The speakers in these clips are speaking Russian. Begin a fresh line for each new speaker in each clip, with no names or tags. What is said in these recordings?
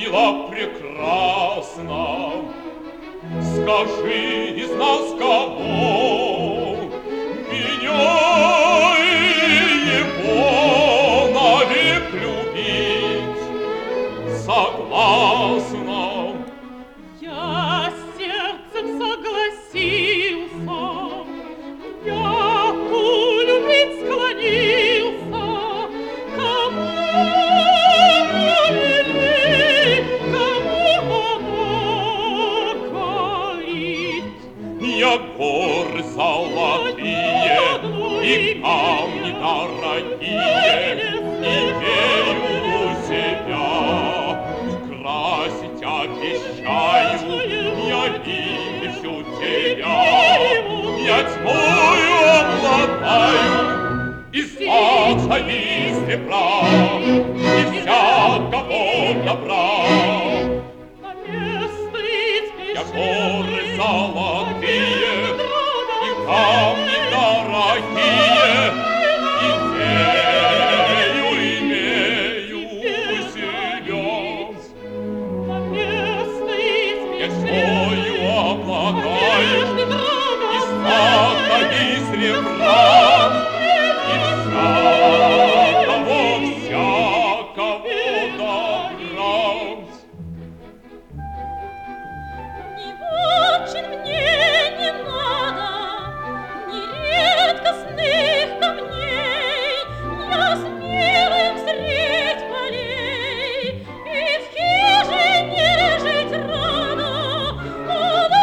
мила, прекрасна. Скажи из нас кого, меня и его навек любить согласна?
Я сердцем согласился, я полюбить склонился. Кому милей, кому помогает?
Я горы золотые и камни дорогие имею у себя. Украсить обещаю, я вижу тебя. Я тьмою обладаю и солнца, и серебра, и всякого добра. Я горы золотые и камни дорогие имею себя. Я тьмою обладаю и солнца, и серебра, и всякого добра.
Ни очень мне не надо, ни редкостных камней. Я с милым средь полей и в хижине жить рада. О, да,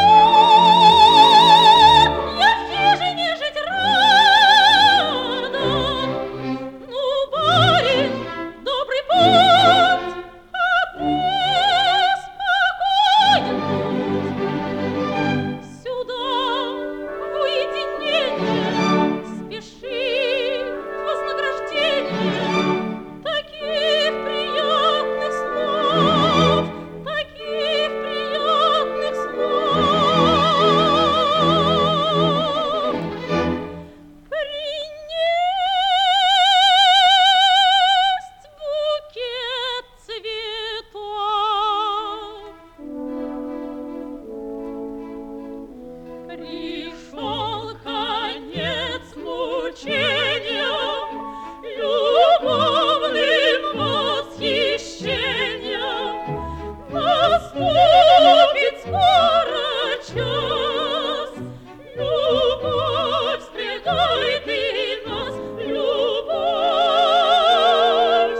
я в хижине жить рада. Ну, барин, добрый путь, а преспокоен путь. Сюда, в уединение, спеши вознаграждение таких приятных слов, таких приятных слов. Принесть букет цветов. Пришел конец мучениям, любовным восхищениям. Наступит скоро час, любовь страдает и нас, любовь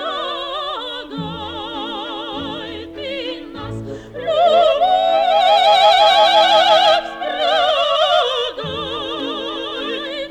страдает и нас, любовь страдает и